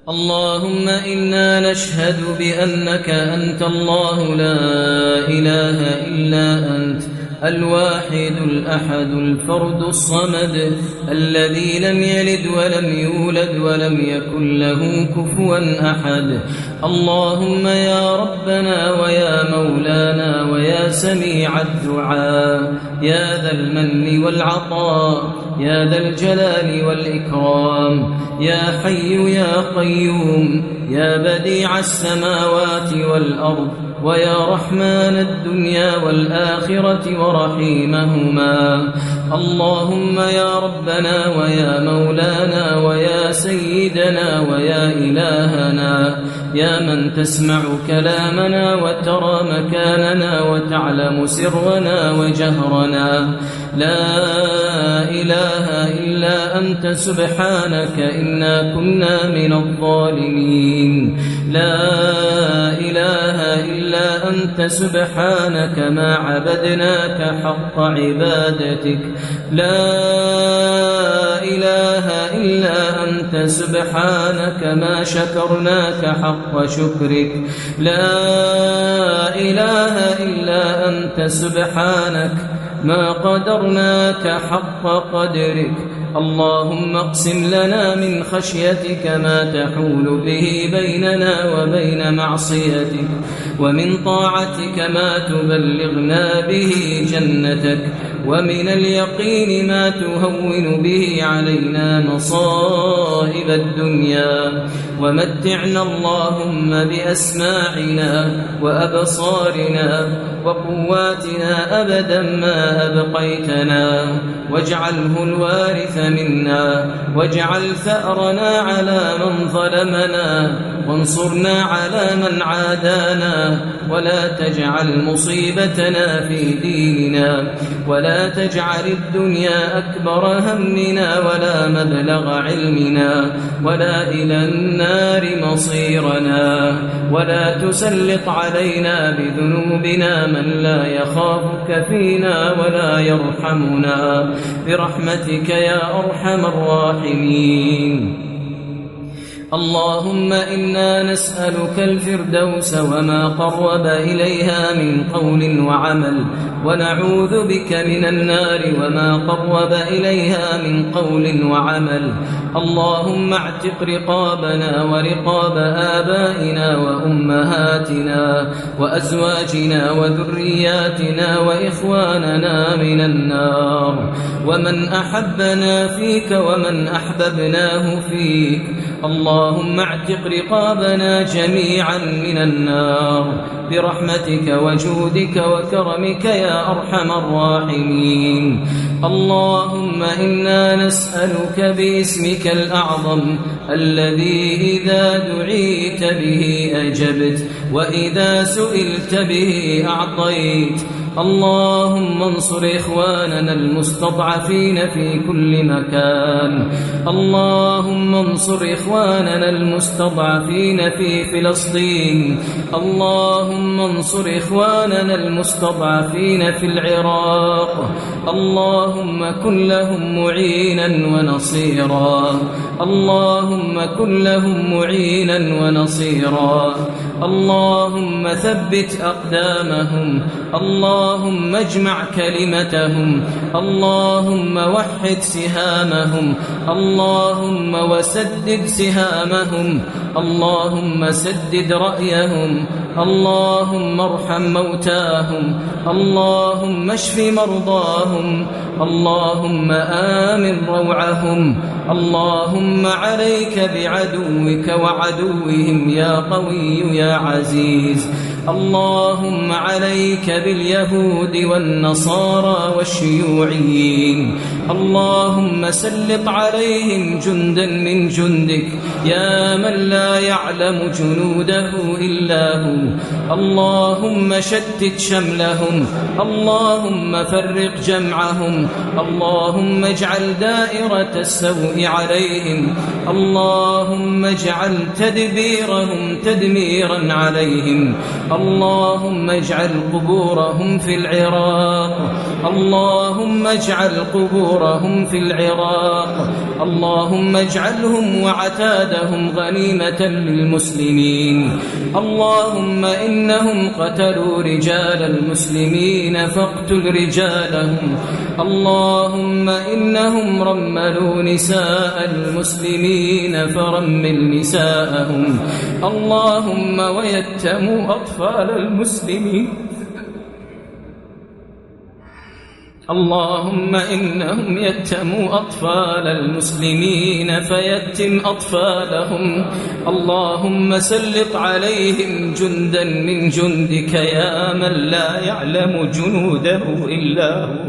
اللهم إنا نشهد بأنك أنت الله لا إله إلا أنت الواحد الأحد الفرد الصمد الذي لم يلد ولم يولد ولم يكن له كفوا أحد. اللهم يا ربنا ويا مولانا ويا سميع الدعاء يا ذا المن والعطاء يا ذا الجلال والإكرام يا حي يا قيوم يا بديع السماوات والأرض ويا رحمن الدنيا والآخرة ورحيمهما. اللهم يا ربنا ويا مولانا ويا سيدنا ويا إلهنا يا من تسمع كلامنا وترى مكاننا وتعلم سرنا وجهرنا، لا إله إلا أنت سبحانك إنا كنا من الظالمين. لا إله إلا أنت سبحانك ما عبدناك حق عبادتك. لا إله إلا أنت سبحانك ما شكرناك حق شكرك. لا إله إلا أنت سبحانك ما قدرناك حق قدرك. اللهم اقسم لنا من خشيتك ما تحول به بيننا وبين معصيتك، ومن طاعتك ما تبلغنا به جنتك، ومن اليقين ما تهون به علينا مصائب الدنيا. ومتعنا اللهم بأسماعنا وأبصارنا وقواتنا أبدا ما أبقيتنا، واجعله الوارث منا، واجعل ثأرنا على من ظلمنا، وانصرنا على من عادانا، ولا تجعل مصيبتنا في ديننا، ولا تجعل الدنيا أكبر همنا ولا مبلغ علمنا ولا إلى النار مصيرنا، ولا تسلط علينا بذنوبنا من لا يخافك فينا ولا يرحمنا برحمتك يا أرحم الراحمين. اللهم إنا نسألك الفردوس وما قرب إليها من قول وعمل، ونعوذ بك من النار وما قرب إليها من قول وعمل. اللهم اعتق رقابنا ورقاب آبائنا وأمهاتنا وأزواجنا وذرياتنا وإخواننا من النار، ومن أحبنا فيك ومن أحببناه فيك. اللهم اعتق رقابنا جميعا من النار برحمتك وجودك وكرمك يا أرحم الراحمين. اللهم إنا نسألك باسمك الأعظم الذي إذا دعيت به أجبت وإذا سئلت به أعطيت. اللهم انصر إخواننا المستضعفين في كل مكان. اللهم انصر إخواننا المستضعفين في فلسطين. اللهم انصر إخواننا المستضعفين في العراق. اللهم كن لهم معينا ونصيرا. اللهم كن لهم معينا ونصيرا. اللهم ثبت أقدامهم. اللهم اجمع كلمتهم. اللهم وحد سهامهم. اللهم وسدد سهامهم. اللهم سدد رأيهم. اللهم ارحم موتاهم. اللهم اشف مرضاهم. اللهم آمن روعهم. اللهم عليك بعدوك وعدوهم يا قوي يا عزيز. اللهم عليك باليهود والنصارى والشيوعيين. اللهم سلط عليهم جندا من جندك يا من لا يعلم جنوده إلا هو. اللهم شتت شملهم. اللهم فرق جمعهم. اللهم اجعل دائرة السوء عليهم. اللهم اجعل تدبيرهم تدميرا عليهم. اللهم اجعل قبورهم في العراق اللهم اجعل قبورهم في العراق اللهم اجعلهم وعتادهم غنيمة للمسلمين اللهم إنهم قتلوا رجال المسلمين فاقتل رجالهم اللهم إنهم رملوا نساء المسلمين فرمل نساءهم اللهم ويتموا أطفال المسلمين اللهم إنهم يتموا أطفال المسلمين فيتم أطفالهم اللهم سلط عليهم جندا من جندك يا من لا يعلم جنوده إلا هو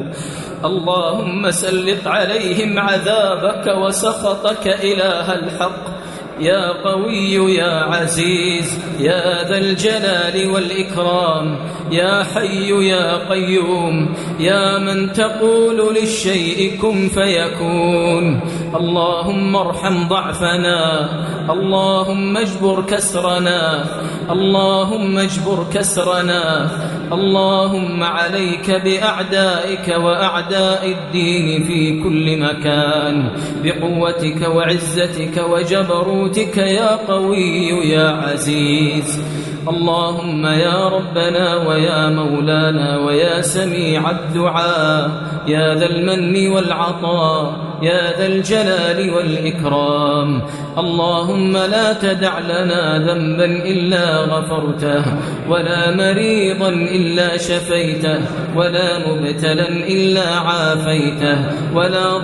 اللهم سلط عليهم عذابك وسخطك إله الحق يا قوي يا عزيز يا ذا الجلال والإكرام يا حي يا قيوم يا من تقول للشيء كن فيكون اللهم ارحم ضعفنا اللهم اجبر كسرنا اللهم اجبر كسرنا اللهم عليك بأعدائك وأعداء الدين في كل مكان بقوتك وعزتك وجبروتك يا قوي يا عزيز اللهم يا ربنا ويا مولانا ويا سميع الدعاء يا ذا المن والعطاء يا ذا الجلال والإكرام اللهم لا تدع لنا ذنبا إلا غفرته ولا مريضا إلا شفيته ولا مبتلا إلا عافيته ولا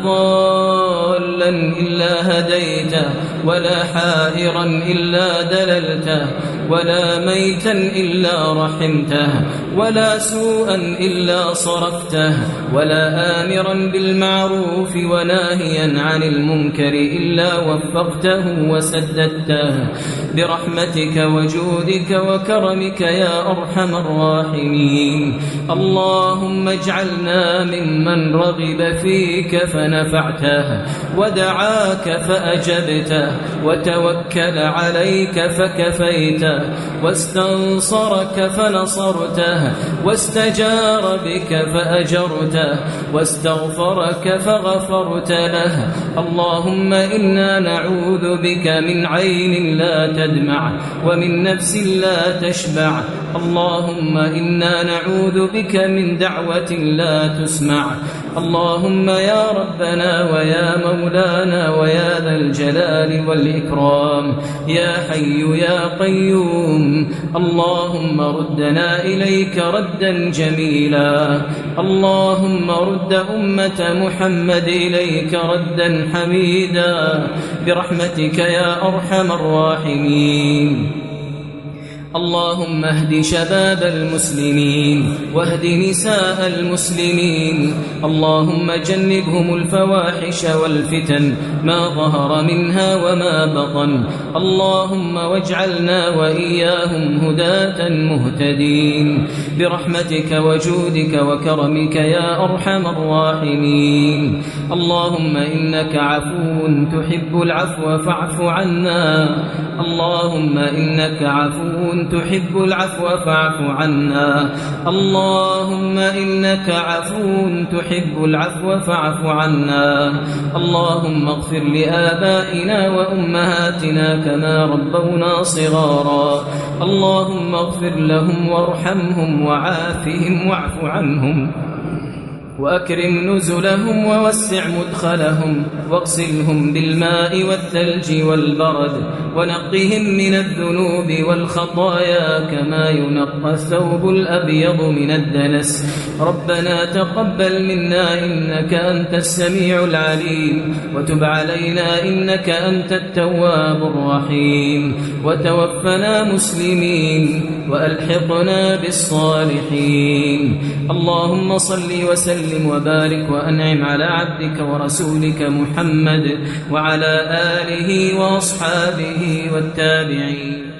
ضالا إلا هديته ولا حائرا إلا دللته ولا ميتا إلا رحمته ولا سوءا إلا صرفته ولا آمرا بالمعروف وناهيا عن المنكر إلا وفقته وسددته برحمتك وجودك وكرمك يا أرحم الراحمين اللهم اجعلنا ممن رغب فيك فنفعته ودعاك فأجبته وتوكل عليك فكفيته واستنصرك فنصرته واستجار بك فأجرته واستغفرك فغفرت له اللهم إنا نعوذ بك من عين لا تدمع ومن نفس لا تشبع اللهم إنا نعوذ بك من دعوة لا تسمع اللهم يا ربنا ويا مولانا ويا ذا الجلال والإكرام يا حي يا قيوم اللهم ردنا إليك ردا جميلا اللهم رد أمة محمد إليك ردا حميدا برحمتك يا أرحم الراحمين اللهم اهد شباب المسلمين واهد نساء المسلمين اللهم جنبهم الفواحش والفتن ما ظهر منها وما بطن اللهم واجعلنا وإياهم هداة مهتدين برحمتك وجودك وكرمك يا أرحم الراحمين اللهم إنك عفو تحب العفو فاعف عنا اللهم إنك عفو تحب العفو فاعف عنا اللهم إنك عفو تحب العفو فاعف عنا اللهم اغفر لآبائنا وأمهاتنا كما ربونا صغارا اللهم اغفر لهم وارحمهم وعافهم واعف عنهم وأكرم نزلهم ووسع مدخلهم واغسلهم بالماء والثلج والبرد ونقهم من الذنوب والخطايا كما ينقى الثوب الأبيض من الدنس ربنا تقبل منا إنك أنت السميع العليم وتب علينا إنك أنت التواب الرحيم وتوفنا مسلمين وألحقنا بالصالحين اللهم صل وسلم وبارك وأنعم على عبدك ورسولك محمد وعلى آله وأصحابه والتابعين